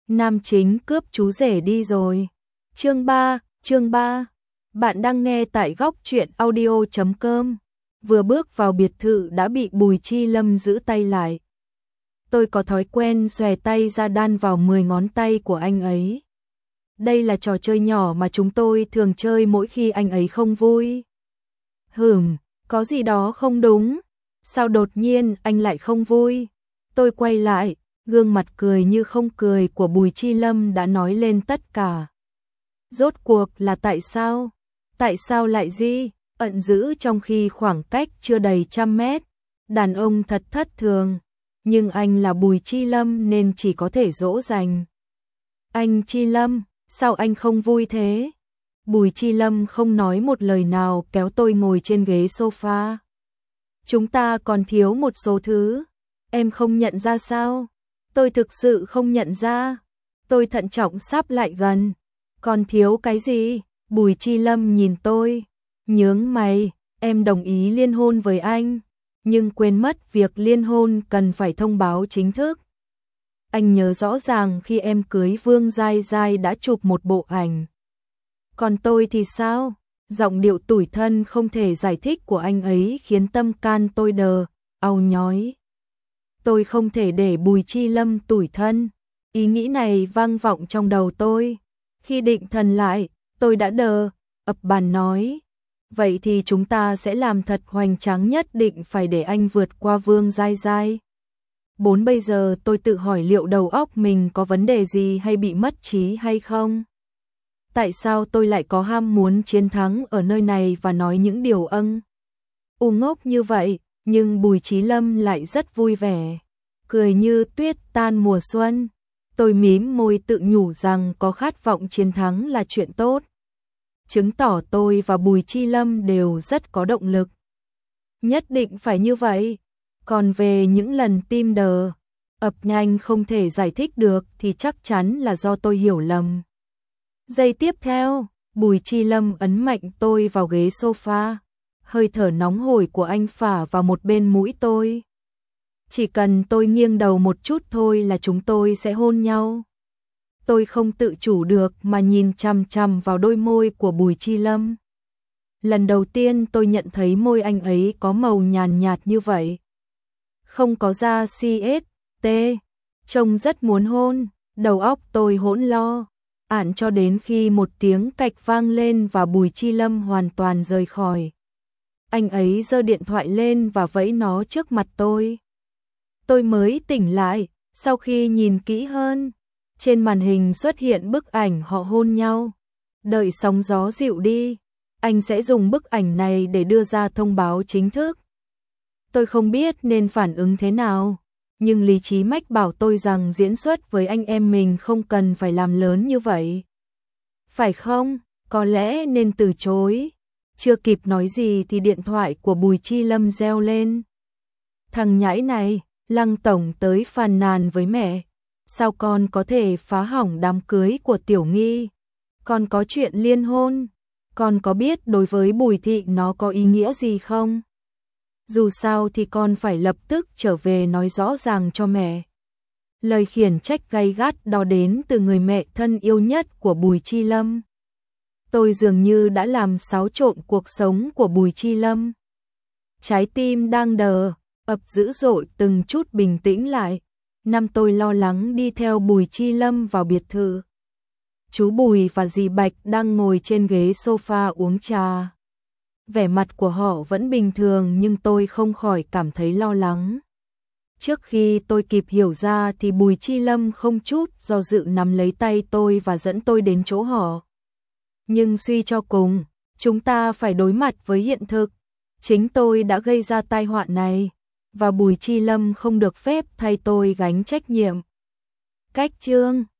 Nam chính cướp chú rể đi rồi. Chương 3. Bạn đang nghe tại góc truyện audio.com. Vừa bước vào biệt thự đã bị Bùi Chi Lâm giữ tay lại. Tôi có thói quen xòe tay ra đan vào 10 ngón tay của anh ấy. Đây là trò chơi nhỏ mà chúng tôi thường chơi mỗi khi anh ấy không vui. Có gì đó không đúng. Sao đột nhiên anh lại không vui? Tôi quay lại, gương mặt cười như không cười của Bùi Chi Lâm đã nói lên tất cả. Rốt cuộc là tại sao? Tại sao lại ẩn giữ trong khi khoảng cách chưa đầy 100 mét? Đàn ông thật thất thường, nhưng anh là Bùi Chi Lâm nên chỉ có thể dỗ dành. Anh Chi Lâm, sao anh không vui thế? Bùi Chi Lâm không nói một lời nào kéo tôi ngồi trên ghế sofa. Chúng ta còn thiếu một số thứ. Em không nhận ra sao? Tôi thực sự không nhận ra. Tôi thận trọng sắp lại gần. Còn thiếu cái gì? Bùi Chi Lâm nhìn tôi, nhướng mày, em đồng ý liên hôn với anh, nhưng quên mất việc liên hôn cần phải thông báo chính thức. Anh nhớ rõ ràng khi em cưới Vương Giai Giai đã chụp một bộ ảnh. Còn tôi thì sao? Giọng điệu tủi thân không thể giải thích của anh ấy khiến tâm can tôi đờ, đau nhói. Tôi không thể để Bùi Chi Lâm tủi thân. Ý nghĩ này vang vọng trong đầu tôi. Khi định thần lại, tôi đã ập bàn nói. Vậy thì chúng ta sẽ làm thật hoành tráng, nhất định phải để anh vượt qua Vương Giai Giai. Bây giờ tôi tự hỏi liệu đầu óc mình có vấn đề gì hay bị mất trí hay không? Tại sao tôi lại có ham muốn chiến thắng ở nơi này và nói những điều ngốc như vậy, nhưng Bùi Chí Lâm lại rất vui vẻ, cười như tuyết tan mùa xuân. Tôi mím môi tự nhủ rằng có khát vọng chiến thắng là chuyện tốt. Chứng tỏ tôi và Bùi Chi Lâm đều rất có động lực. Nhất định phải như vậy. Còn về những lần tim ập nhanh không thể giải thích được thì chắc chắn là do tôi hiểu lầm. Giây tiếp theo, Bùi Chi Lâm ấn mạnh tôi vào ghế sofa. Hơi thở nóng hổi của anh phả vào một bên mũi tôi. Chỉ cần tôi nghiêng đầu một chút thôi là chúng tôi sẽ hôn nhau. Tôi không tự chủ được mà nhìn chằm chằm vào đôi môi của Bùi Chi Lâm. Lần đầu tiên tôi nhận thấy môi anh ấy có màu nhàn nhạt như vậy. Không có da CST, trông rất muốn hôn, đầu óc tôi hỗn lo, ạn cho đến khi một tiếng cạch vang lên và Bùi Chi Lâm hoàn toàn rời khỏi. Anh ấy giơ điện thoại lên và vẫy nó trước mặt tôi. Tôi mới tỉnh lại, sau khi nhìn kỹ hơn, trên màn hình xuất hiện bức ảnh họ hôn nhau. Đợi sóng gió dịu đi, anh sẽ dùng bức ảnh này để đưa ra thông báo chính thức. Tôi không biết nên phản ứng thế nào, nhưng lý trí mách bảo tôi rằng diễn xuất với anh em mình không cần phải làm lớn như vậy. Phải không? Có lẽ nên từ chối. Chưa kịp nói gì thì điện thoại của Bùi Chi Lâm reo lên. Thằng nhãi này, Lăng tổng tới phàn nàn với mẹ. Sao con có thể phá hỏng đám cưới của Tiểu Nghi? Con có chuyện liên hôn. Con có biết đối với Bùi thị nó có ý nghĩa gì không? Dù sao thì con phải lập tức trở về nói rõ ràng cho mẹ. Lời khiển trách gay gắt đó đến từ người mẹ thân yêu nhất của Bùi Chi Lâm. Tôi dường như đã làm xáo trộn cuộc sống của Bùi Chi Lâm. Trái tim đang ập dữ dội từng chút bình tĩnh lại. Tôi lo lắng đi theo Bùi Chi Lâm vào biệt thự. Chú Bùi và dì Bạch đang ngồi trên ghế sofa uống trà. Vẻ mặt của họ vẫn bình thường nhưng tôi không khỏi cảm thấy lo lắng. Trước khi tôi kịp hiểu ra thì Bùi Chi Lâm không chút do dự nắm lấy tay tôi và dẫn tôi đến chỗ họ. Nhưng suy cho cùng, chúng ta phải đối mặt với hiện thực. Chính tôi đã gây ra tai họa này, và Bùi Chi Lâm không được phép thay tôi gánh trách nhiệm. Cách chương